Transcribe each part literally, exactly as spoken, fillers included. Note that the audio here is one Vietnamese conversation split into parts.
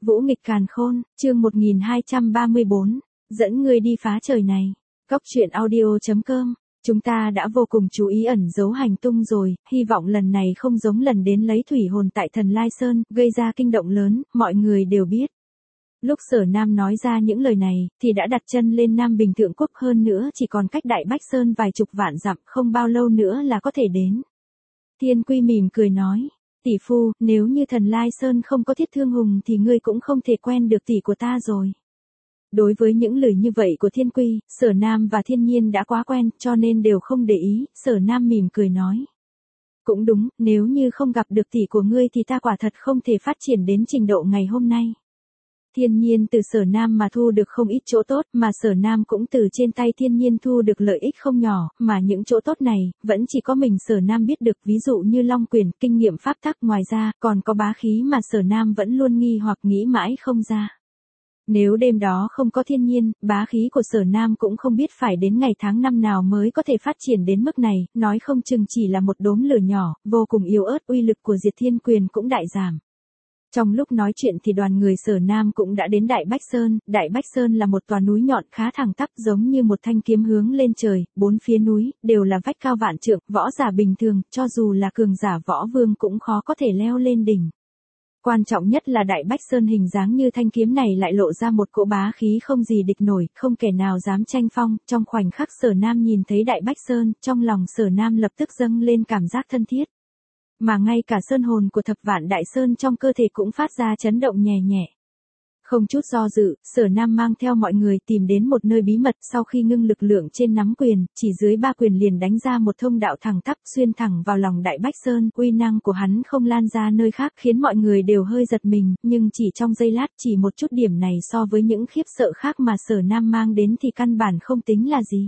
Vũ nghịch càn khôn, chương một nghìn hai trăm ba mươi bốn, dẫn ngươi đi phá trời này. Cóc truyện audio chấm com, chúng ta đã vô cùng chú ý ẩn giấu hành tung rồi, hy vọng lần này không giống lần đến lấy thủy hồn tại Thần Lai Sơn, gây ra kinh động lớn, mọi người đều biết. Lúc Sở Nam nói ra những lời này, thì đã đặt chân lên Nam Bình Thượng Quốc, hơn nữa chỉ còn cách Đại Bách Sơn vài chục vạn dặm, không bao lâu nữa là có thể đến. Thiên Quy mỉm cười nói, tỷ phu, nếu như Thần Lai Sơn không có Thiết Thương Hùng thì ngươi cũng không thể quen được tỷ của ta rồi. Đối với những lời như vậy của Thiên Quy, Sở Nam và Thiên Nhiên đã quá quen, cho nên đều không để ý. Sở Nam mỉm cười nói, cũng đúng, nếu như không gặp được tỷ của ngươi thì ta quả thật không thể phát triển đến trình độ ngày hôm nay. Thiên Nhiên từ Sở Nam mà thu được không ít chỗ tốt, mà Sở Nam cũng từ trên tay Thiên Nhiên thu được lợi ích không nhỏ, mà những chỗ tốt này, vẫn chỉ có mình Sở Nam biết được, ví dụ như Long Quyền, kinh nghiệm pháp tắc, ngoài ra, còn có bá khí mà Sở Nam vẫn luôn nghi hoặc nghĩ mãi không ra. Nếu đêm đó không có Thiên Nhiên, bá khí của Sở Nam cũng không biết phải đến ngày tháng năm nào mới có thể phát triển đến mức này, nói không chừng chỉ là một đốm lửa nhỏ, vô cùng yếu ớt, uy lực của Diệt Thiên Quyền cũng đại giảm. Trong lúc nói chuyện thì đoàn người Sở Nam cũng đã đến Đại Bách Sơn. Đại Bách Sơn là một tòa núi nhọn khá thẳng tắp, giống như một thanh kiếm hướng lên trời, bốn phía núi đều là vách cao vạn trượng, võ giả bình thường, cho dù là cường giả võ vương cũng khó có thể leo lên đỉnh. Quan trọng nhất là Đại Bách Sơn hình dáng như thanh kiếm này lại lộ ra một cỗ bá khí không gì địch nổi, không kẻ nào dám tranh phong. Trong khoảnh khắc Sở Nam nhìn thấy Đại Bách Sơn, trong lòng Sở Nam lập tức dâng lên cảm giác thân thiết. Mà ngay cả sơn hồn của thập vạn đại sơn trong cơ thể cũng phát ra chấn động nhẹ nhẹ. Không chút do dự, Sở Nam mang theo mọi người tìm đến một nơi bí mật, sau khi ngưng lực lượng trên nắm quyền, chỉ dưới ba quyền liền đánh ra một thông đạo thẳng tắp xuyên thẳng vào lòng Đại Bách Sơn. Uy năng của hắn không lan ra nơi khác, khiến mọi người đều hơi giật mình, nhưng chỉ trong giây lát, chỉ một chút điểm này so với những khiếp sợ khác mà Sở Nam mang đến thì căn bản không tính là gì.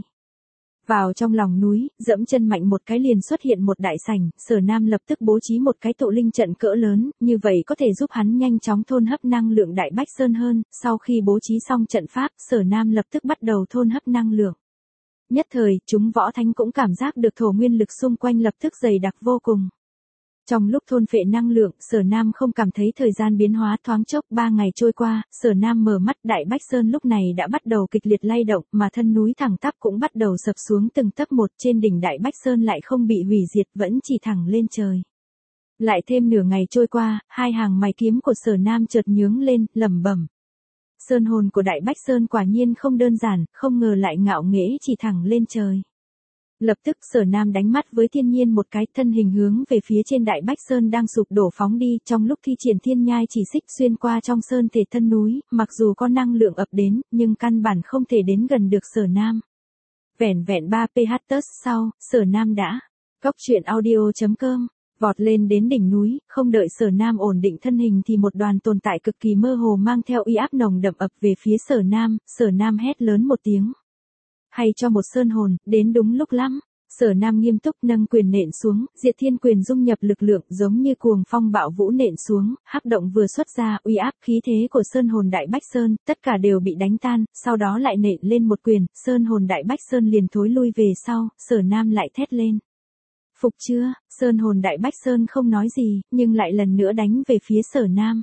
Vào trong lòng núi, dẫm chân mạnh một cái liền xuất hiện một đại sảnh, Sở Nam lập tức bố trí một cái tụ linh trận cỡ lớn, như vậy có thể giúp hắn nhanh chóng thôn hấp năng lượng Đại Bách Sơn hơn. Sau khi bố trí xong trận pháp, Sở Nam lập tức bắt đầu thôn hấp năng lượng. Nhất thời, chúng võ thánh cũng cảm giác được thổ nguyên lực xung quanh lập tức dày đặc vô cùng. Trong lúc thôn phệ năng lượng, Sở Nam không cảm thấy thời gian biến hóa, thoáng chốc ba ngày trôi qua, Sở Nam mở mắt. Đại Bách Sơn lúc này đã bắt đầu kịch liệt lay động, mà thân núi thẳng tắp cũng bắt đầu sập xuống từng tấc một. Trên đỉnh Đại Bách Sơn lại không bị hủy diệt, vẫn chỉ thẳng lên trời. Lại thêm nửa ngày trôi qua, hai hàng mày kiếm của Sở Nam chợt nhướng lên, lẩm bẩm. Sơn hồn của Đại Bách Sơn quả nhiên không đơn giản, không ngờ lại ngạo nghễ chỉ thẳng lên trời. Lập tức Sở Nam đánh mắt với Thiên Nhiên một cái, thân hình hướng về phía trên Đại Bách Sơn đang sụp đổ phóng đi. Trong lúc thi triển thiên nhai chỉ xích xuyên qua trong sơn thể thân núi, mặc dù có năng lượng ập đến, nhưng căn bản không thể đến gần được Sở Nam. Vẻn vẹn ba ph sau, Sở Nam đã cóc truyện audio chấm com vọt lên đến đỉnh núi. Không đợi Sở Nam ổn định thân hình thì một đoàn tồn tại cực kỳ mơ hồ mang theo uy áp nồng đậm ập về phía Sở Nam. Sở Nam hét lớn một tiếng, hay cho một sơn hồn, đến đúng lúc lắm. Sở Nam nghiêm túc nâng quyền nện xuống, Diệt Thiên Quyền dung nhập lực lượng giống như cuồng phong bạo vũ nện xuống, hắc động vừa xuất ra, uy áp khí thế của sơn hồn Đại Bách Sơn, tất cả đều bị đánh tan, sau đó lại nện lên một quyền, sơn hồn Đại Bách Sơn liền thối lui về sau. Sở Nam lại thét lên, phục chưa? Sơn hồn Đại Bách Sơn không nói gì, nhưng lại lần nữa đánh về phía Sở Nam.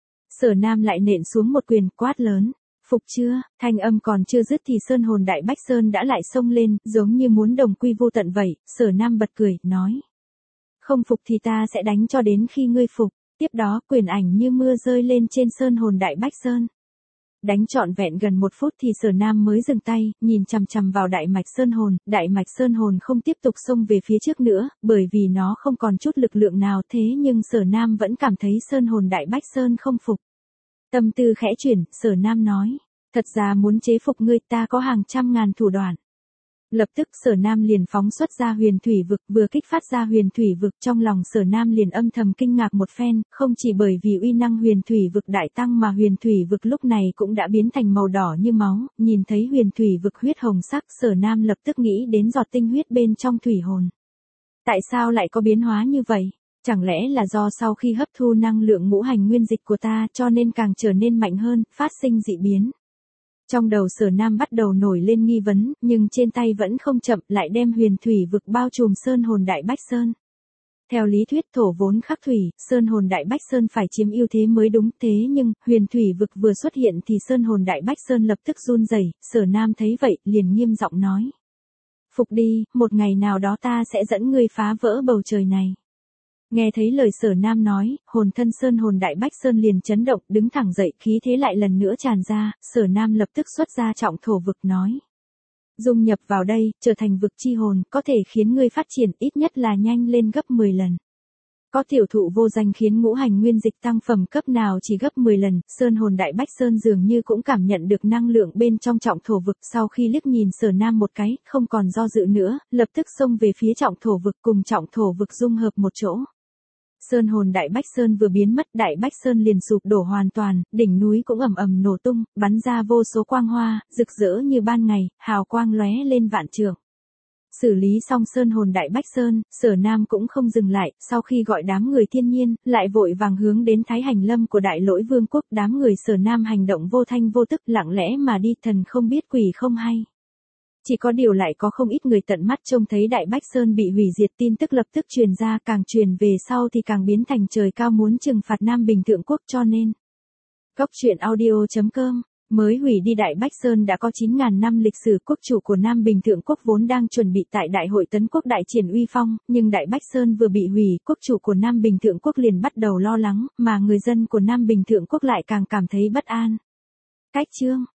Sở Nam lại nện xuống một quyền, quát lớn, phục chưa? Thanh âm còn chưa dứt thì sơn hồn Đại Bách Sơn đã lại xông lên, giống như muốn đồng quy vô tận vậy. Sở Nam bật cười, nói, không phục thì ta sẽ đánh cho đến khi ngươi phục. Tiếp đó, quyền ảnh như mưa rơi lên trên sơn hồn Đại Bách Sơn. Đánh trọn vẹn gần một phút thì Sở Nam mới dừng tay, nhìn chằm chằm vào Đại Mạch Sơn hồn. Đại Mạch Sơn hồn không tiếp tục xông về phía trước nữa, bởi vì nó không còn chút lực lượng nào, thế nhưng Sở Nam vẫn cảm thấy sơn hồn Đại Bách Sơn không phục. Tâm tư khẽ chuyển, Sở Nam nói, thật ra muốn chế phục ngươi ta có hàng trăm ngàn thủ đoạn. Lập tức Sở Nam liền phóng xuất ra huyền thủy vực, vừa kích phát ra huyền thủy vực, trong lòng Sở Nam liền âm thầm kinh ngạc một phen, không chỉ bởi vì uy năng huyền thủy vực đại tăng mà huyền thủy vực lúc này cũng đã biến thành màu đỏ như máu. Nhìn thấy huyền thủy vực huyết hồng sắc, Sở Nam lập tức nghĩ đến giọt tinh huyết bên trong thủy hồn. Tại sao lại có biến hóa như vậy? Chẳng lẽ là do sau khi hấp thu năng lượng ngũ hành nguyên dịch của ta cho nên càng trở nên mạnh hơn, phát sinh dị biến. Trong đầu Sở Nam bắt đầu nổi lên nghi vấn, nhưng trên tay vẫn không chậm, lại đem huyền thủy vực bao trùm sơn hồn Đại Bách Sơn. Theo lý thuyết thổ vốn khắc thủy, sơn hồn Đại Bách Sơn phải chiếm ưu thế mới đúng, thế nhưng, huyền thủy vực vừa xuất hiện thì sơn hồn Đại Bách Sơn lập tức run rẩy. Sở Nam thấy vậy, liền nghiêm giọng nói. Phục đi, một ngày nào đó ta sẽ dẫn ngươi phá vỡ bầu trời này. Nghe thấy lời Sở Nam nói, hồn thân sơn hồn Đại Bách Sơn liền chấn động, đứng thẳng dậy, khí thế lại lần nữa tràn ra, Sở Nam lập tức xuất ra trọng thổ vực nói. Dung nhập vào đây, trở thành vực chi hồn, có thể khiến ngươi phát triển ít nhất là nhanh lên gấp mười lần. Có tiểu thụ vô danh khiến ngũ hành nguyên dịch tăng phẩm cấp nào chỉ gấp mười lần, sơn hồn Đại Bách Sơn dường như cũng cảm nhận được năng lượng bên trong trọng thổ vực, sau khi liếc nhìn Sở Nam một cái, không còn do dự nữa, lập tức xông về phía trọng thổ vực cùng trọng thổ vực dung hợp một chỗ. Sơn hồn Đại Bách Sơn vừa biến mất, Đại Bách Sơn liền sụp đổ hoàn toàn, đỉnh núi cũng ầm ầm nổ tung, bắn ra vô số quang hoa, rực rỡ như ban ngày, hào quang lóe lên vạn trượng. Xử lý xong sơn hồn Đại Bách Sơn, Sở Nam cũng không dừng lại, sau khi gọi đám người thiên nhiên, lại vội vàng hướng đến Thái Hành Lâm của Đại Lỗi Vương quốc, đám người Sở Nam hành động vô thanh vô tức, lặng lẽ mà đi, thần không biết quỷ không hay. Chỉ có điều lại có không ít người tận mắt trông thấy Đại Bách Sơn bị hủy diệt, tin tức lập tức truyền ra, càng truyền về sau thì càng biến thành trời cao muốn trừng phạt Nam Bình Thượng Quốc, cho nên. Góc truyện audio chấm com mới hủy đi Đại Bách Sơn đã có chín nghìn năm lịch sử, quốc chủ của Nam Bình Thượng Quốc vốn đang chuẩn bị tại Đại hội Tấn Quốc đại triển uy phong, nhưng Đại Bách Sơn vừa bị hủy, quốc chủ của Nam Bình Thượng Quốc liền bắt đầu lo lắng, mà người dân của Nam Bình Thượng Quốc lại càng cảm thấy bất an. Cách chương